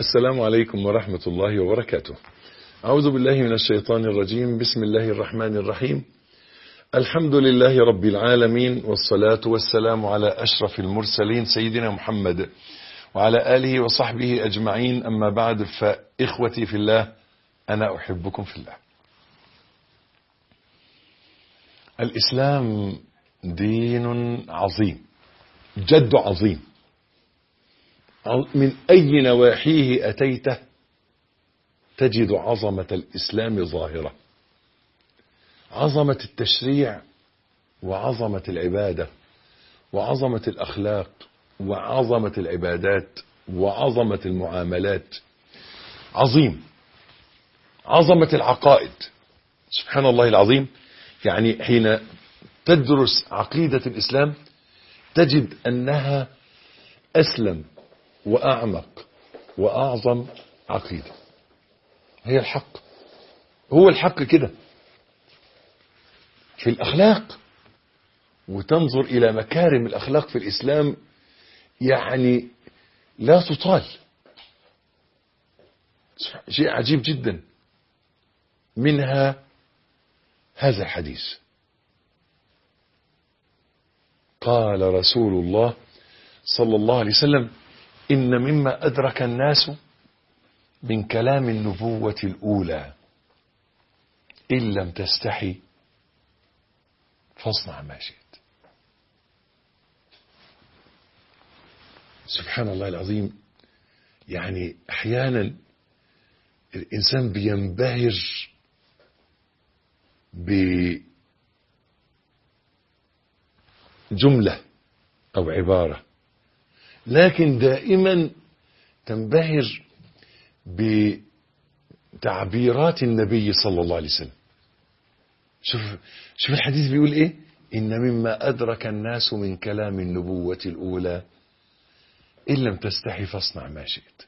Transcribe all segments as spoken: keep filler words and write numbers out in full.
السلام عليكم ورحمة الله وبركاته. أعوذ بالله من الشيطان الرجيم. بسم الله الرحمن الرحيم. الحمد لله رب العالمين، والصلاة والسلام على أشرف المرسلين سيدنا محمد وعلى آله وصحبه أجمعين. أما بعد، فإخوتي في الله، أنا أحبكم في الله. الإسلام دين عظيم، جد عظيم، من أي نواحيه أتيته تجد عظمة الإسلام ظاهرة، عظمة التشريع وعظمة العبادة وعظمة الأخلاق وعظمة العبادات وعظمة المعاملات، عظيم. عظمة العقائد، سبحان الله العظيم. يعني حين تدرس عقيدة الإسلام تجد أنها أسلم وأعمق وأعظم عقيدة. هي الحق، هو الحق كده. في الأخلاق، وتنظر إلى مكارم الأخلاق في الإسلام، يعني لا تطال، شيء عجيب جدا. منها هذا الحديث: قال رسول الله صلى الله عليه وسلم: إن مما أدرك الناس من كلام النبوة الأولى إن لم تستحي فاصنع ما شئت. سبحان الله العظيم. يعني أحيانا الإنسان بينبهر بجملة أو عبارة، لكن دائما تنبهر بتعبيرات النبي صلى الله عليه وسلم. شوف شوف الحديث بيقول ايه: إن مما أدرك الناس من كلام النبوة الأولى إن لم تستحي فاصنع ما شئت.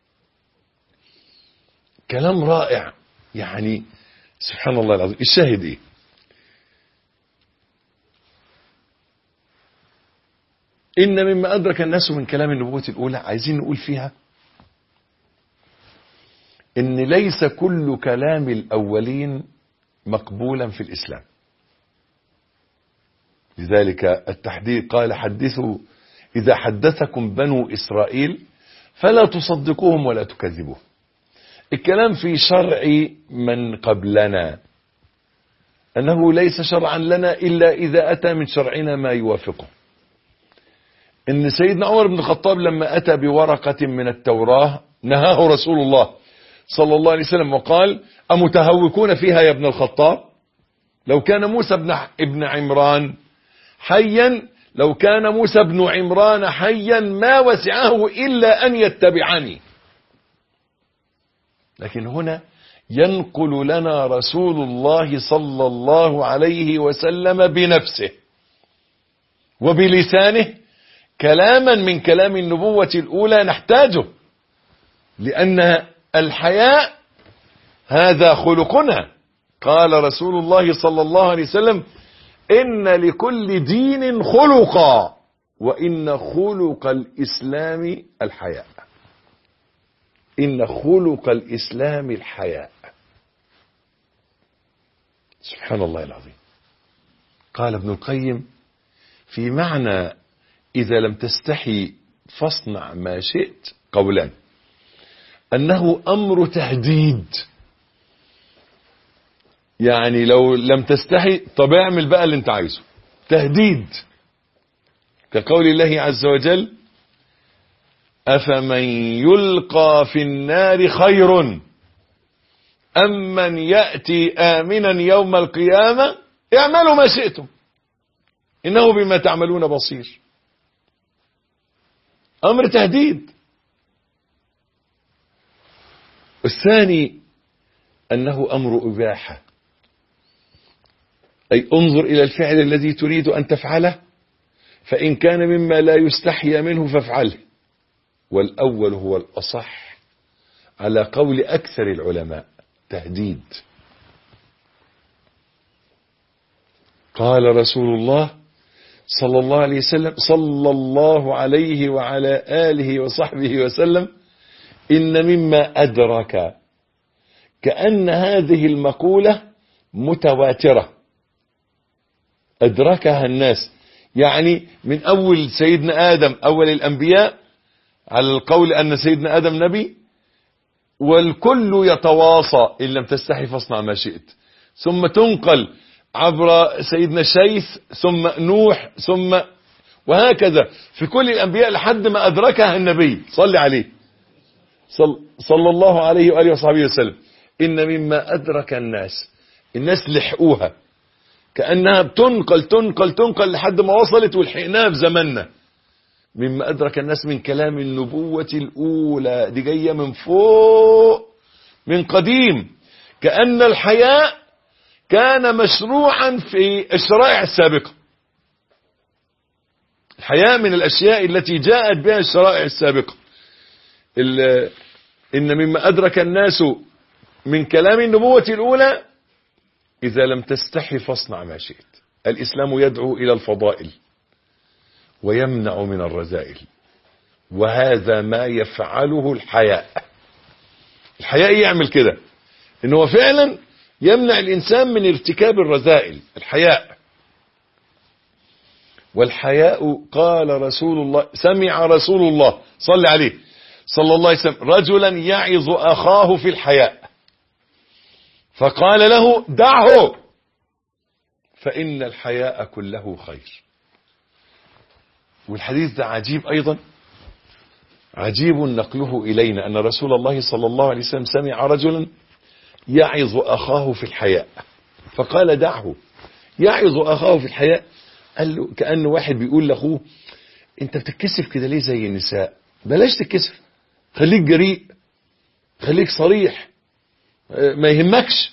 كلام رائع. يعني سبحان الله العظيم. الشاهد ايه؟ إن مما أدرك الناس من كلام النبوة الأولى، عايزين نقول فيها إن ليس كل كلام الأولين مقبولا في الإسلام. لذلك التحديد قال: حدثوا إذا حدثكم بنو إسرائيل فلا تصدقوهم ولا تكذبوهم. الكلام في شرع من قبلنا، أنه ليس شرعا لنا إلا إذا أتى من شرعنا ما يوافقه. إن سيدنا عمر بن الخطاب لما أتى بورقة من التوراة نهاه رسول الله صلى الله عليه وسلم وقال: أمتهوكون فيها يا ابن الخطاب؟ لو كان موسى بن ابن عمران حيا لو كان موسى بن عمران حيا ما وسعه إلا أن يتبعني. لكن هنا ينقل لنا رسول الله صلى الله عليه وسلم بنفسه وبلسانه كلاما من كلام النبوة الأولى نحتاجه، لأن الحياء هذا خلقنا. قال رسول الله صلى الله عليه وسلم: إن لكل دين خلقا وإن خلق الإسلام الحياء. إن خلق الإسلام الحياء. سبحان الله العظيم. قال ابن القيم في معنى إذا لم تستحي فاصنع ما شئت قولا: أنه أمر تهديد. يعني لو لم تستحي، طب اعمل بقى اللي انت عايزه. تهديد، كقول الله عز وجل: أفمن يلقى في النار خير أم من يأتي آمنا يوم القيامة اعملوا ما شئتم إنه بما تعملون بصير. أمر تهديد. الثاني أنه أمر إباحة، أي انظر إلى الفعل الذي تريد أن تفعله، فإن كان مما لا يستحيا منه فافعله. والأول هو الأصح على قول أكثر العلماء، تهديد. قال رسول الله صلى الله عليه وسلم صلى الله عليه وعلى آله وصحبه وسلم: إن مما أدرك، كأن هذه المقولة متواترة أدركها الناس، يعني من أول سيدنا آدم أول الأنبياء على القول أن سيدنا آدم نبي، والكل يتواصى إن لم تستحي فاصنع ما شئت، ثم تنقل عبر سيدنا شيث ثم نوح ثم وهكذا في كل الأنبياء لحد ما أدركها النبي صلى عليه صل صلى الله عليه وآله وصحبه وسلم. إن مما أدرك الناس، الناس لحقوها كأنها بتنقل تنقل تنقل لحد ما وصلت ولحقناها في زمننا. مما أدرك الناس من كلام النبوة الأولى، دي جاية من فوق من قديم، كأن الحياء كان مشروعا في الشرائع السابقة. الحياء من الأشياء التي جاءت بها الشرائع السابقة. إن مما أدرك الناس من كلام النبوة الأولى إذا لم تستحي فاصنع ما شئت. الإسلام يدعو إلى الفضائل ويمنع من الرذائل، وهذا ما يفعله الحياء. الحياء يعمل كده، إنه فعلا يمنع الإنسان من ارتكاب الرذائل. الحياء والحياء قال رسول الله، سمع رسول الله صلى عليه صلى الله عليه وسلم رجلا يعظ أخاه في الحياء فقال له دعه فإن الحياء كله خير. والحديث ده عجيب أيضا، عجيب نقله إلينا أن رسول الله صلى الله عليه وسلم سمع رجلا يعظ أخاه في الحياء فقال دعه. يعظ أخاه في الحياء، قال له كأنه واحد بيقول لأخوه أنت بتتكسف كده ليه زي النساء؟ بلاش تتكسف، خليك جريء، خليك صريح، ما يهمكش.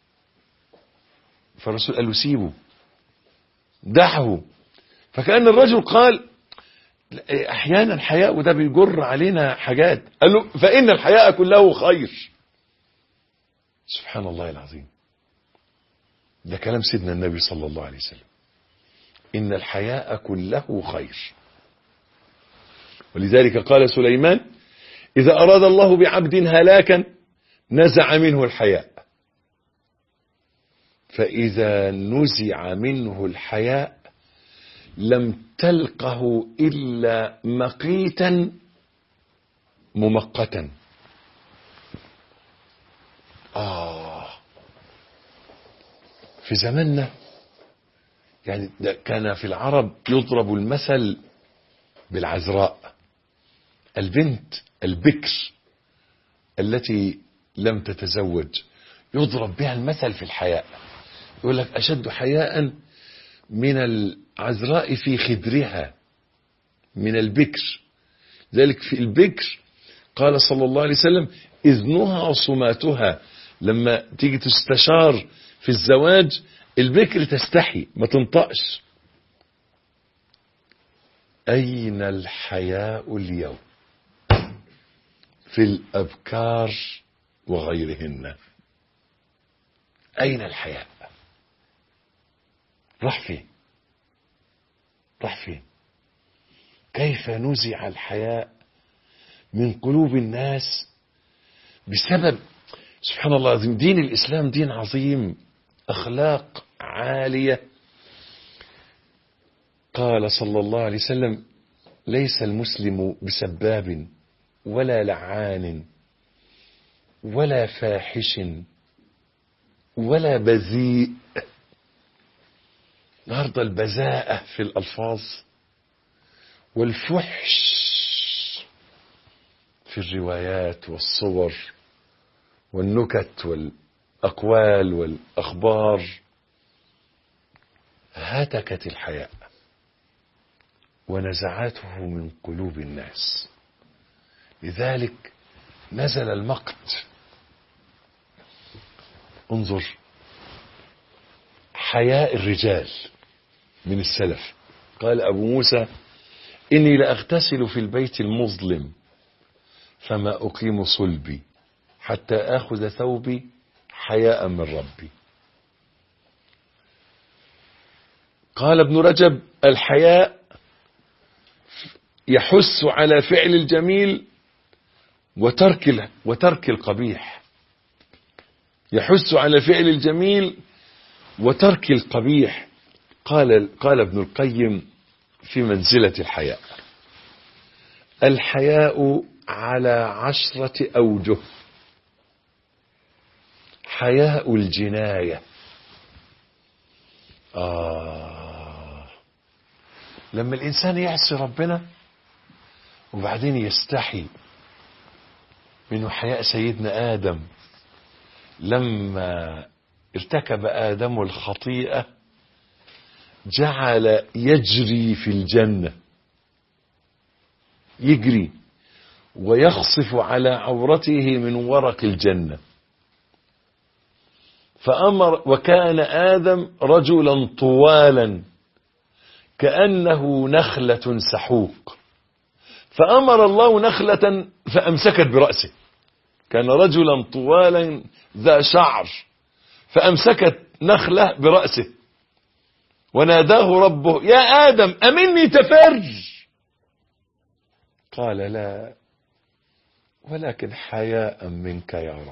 فالرسول قال له سيبه، دعه. فكأن الرجل قال احيانا الحياء وده بيجر علينا حاجات، قال له فإن الحياء كله خير. سبحان الله العظيم، ده كلام سيدنا النبي صلى الله عليه وسلم. إن الحياء كله خير. ولذلك قال سليمان إذا أراد الله بعبد هلاكا نزع منه الحياء، فإذا نزع منه الحياء لم تلقه إلا مقيتا ممقتا. آه في زماننا يعني كان في العرب يضرب المثل بالعذراء، البنت البكر التي لم تتزوج، يضرب بها المثل في الحياء. يقول لك أشد حياء من العذراء في خدرها من البكر. ذلك في البكر قال صلى الله عليه وسلم إذنها صماتها، لما تيجي تستشار في الزواج البكر تستحي ما تنطقش. أين الحياء اليوم في الأبكار وغيرهن؟ أين الحياء؟ راح فين؟ راح فين؟ كيف نزع الحياء من قلوب الناس بسبب سبحان الله العظيم. دين الإسلام دين عظيم، أخلاق عالية. قال صلى الله عليه وسلم ليس المسلم بسباب ولا لعان ولا فاحش ولا بذيء. النهارده البذاءة في الألفاظ والفحش في الروايات والصور والنكت والأقوال والأخبار هتكت الحياء ونزعته من قلوب الناس. لذلك نزل المقت. انظر حياء الرجال من السلف. قال أبو موسى إني لأغتسل في البيت المظلم فما أقيم صلبي حتى آخذ ثوبي حياء من ربي. قال ابن رجب الحياء يحث على فعل الجميل وترك وترك القبيح، يحث على فعل الجميل وترك القبيح. قال قال ابن القيم في منزلة الحياء: الحياء على عشرة أوجه. حياء الجناية، آه لما الإنسان يعصي ربنا وبعدين يستحي منه، حياء سيدنا آدم لما ارتكب آدم الخطيئة جعل يجري في الجنة، يجري ويخصف على عورته من ورق الجنة. فأمر، وكان آدم رجلا طوالا كأنه نخلة سحوق، فأمر الله نخلة فأمسكت برأسه. كان رجلا طوالا ذا شعر، فأمسكت نخلة برأسه وناداه ربه: يا آدم أمني تفر؟ قال: لا، ولكن حياء منك يا رب.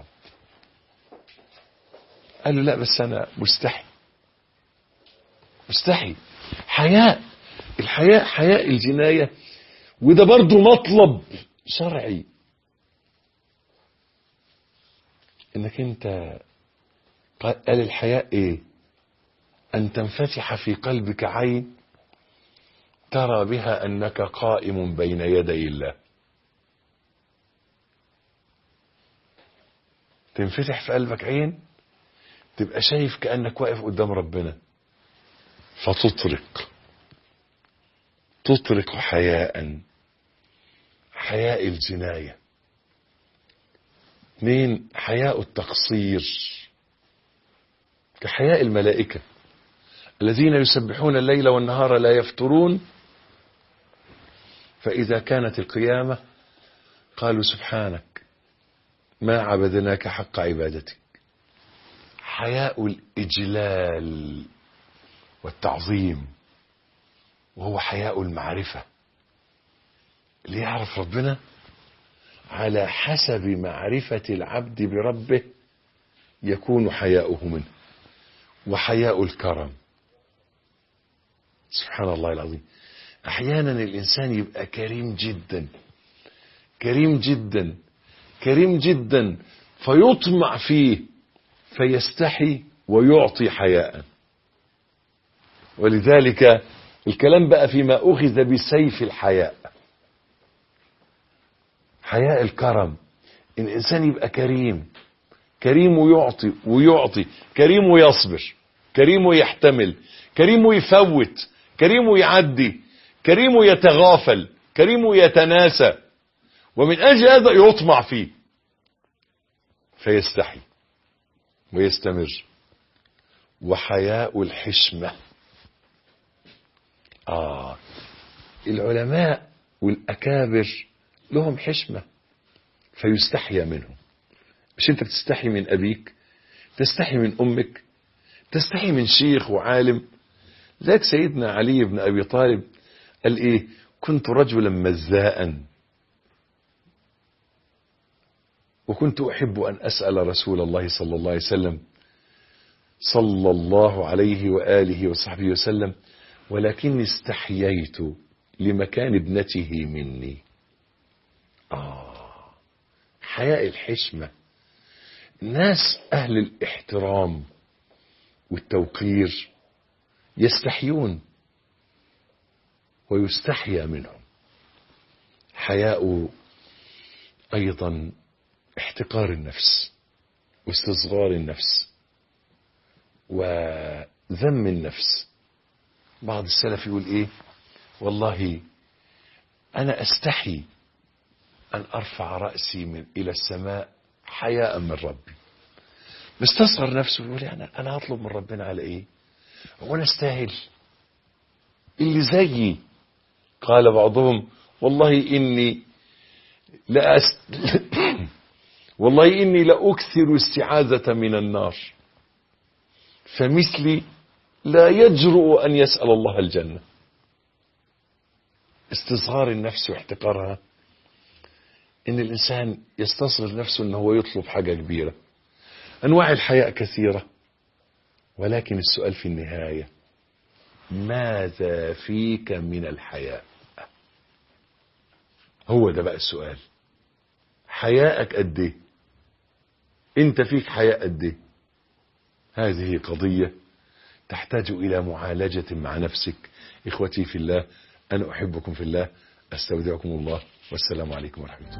قال له: لا، بس أنا مستحي مستحي. حياء، الحياء حياء الجناية، وده برضو مطلب شرعي، انك انت، قال الحياء ايه؟ ان تنفتح في قلبك عين ترى بها انك قائم بين يدي الله. تنفتح في قلبك عين تبقى شايف كأنك واقف قدام ربنا، فتطرق تطرق حياء، حياء الجناية. اثنين، حياء التقصير، كحياء الملائكة الذين يسبحون الليل والنهار لا يفترون، فإذا كانت القيامة قالوا: سبحانك ما عبدناك حق عبادتك. حياء الإجلال والتعظيم، وهو حياء المعرفة. اللي يعرف ربنا على حسب معرفة العبد بربه يكون حياؤه منه. وحياء الكرم، سبحان الله العظيم، احيانا الانسان يبقى كريم جدا كريم جدا كريم جدا فيطمع فيه فيستحي ويعطي حياء. ولذلك الكلام بقى فيما أخذ بسيف الحياء، حياء الكرم. الإنسان يبقى كريم كريم ويعطي ويعطي كريم ويصبر، كريم ويحتمل، كريم ويفوت، كريم ويعدي، كريم ويتغافل، كريم ويتناسى، ومن أجل هذا يطمع فيه فيستحي ويستمر. وحياء الحشمة، آه العلماء والأكابر لهم حشمة فيستحيا منهم. مش انت بتستحي من أبيك، تستحي من أمك، تستحي من شيخ وعالم. ذاك سيدنا علي بن أبي طالب قال إيه: كنت رجلا مزاء وكنت أحب أن أسأل رسول الله صلى الله عليه وسلم صلى الله عليه وآله وصحبه وسلم، ولكني استحييت لمكان ابنته مني. آه حياء الحشمة. الناس أهل الاحترام والتوقير يستحيون ويستحيا منهم. حياء أيضا احتقار النفس واستصغار النفس وذم النفس. بعض السلف يقول ايه: والله انا استحي ان ارفع رأسي من الى السماء حياء من ربي. مستصغر نفسه يقول يعني انا هطلب من ربنا على ايه؟ وانا استاهل اللي زيي. قال بعضهم: والله اني لا أست... والله اني لاكثر استعاذة من النار، فمثلي لا يجرؤ أن يسأل الله الجنة. استصغار النفس واحتقارها ان الانسان يستصغر نفسه ان هو يطلب حاجة كبيرة. انواع الحياء كثيرة، ولكن السؤال في النهاية ماذا فيك من الحياء؟ هو ده بقى السؤال. حياءك قد ايه؟ انت فيك حياء قد ايه؟ هذه قضية تحتاج الى معالجة مع نفسك. اخوتي في الله، انا احبكم في الله، استودعكم الله، والسلام عليكم ورحمة الله.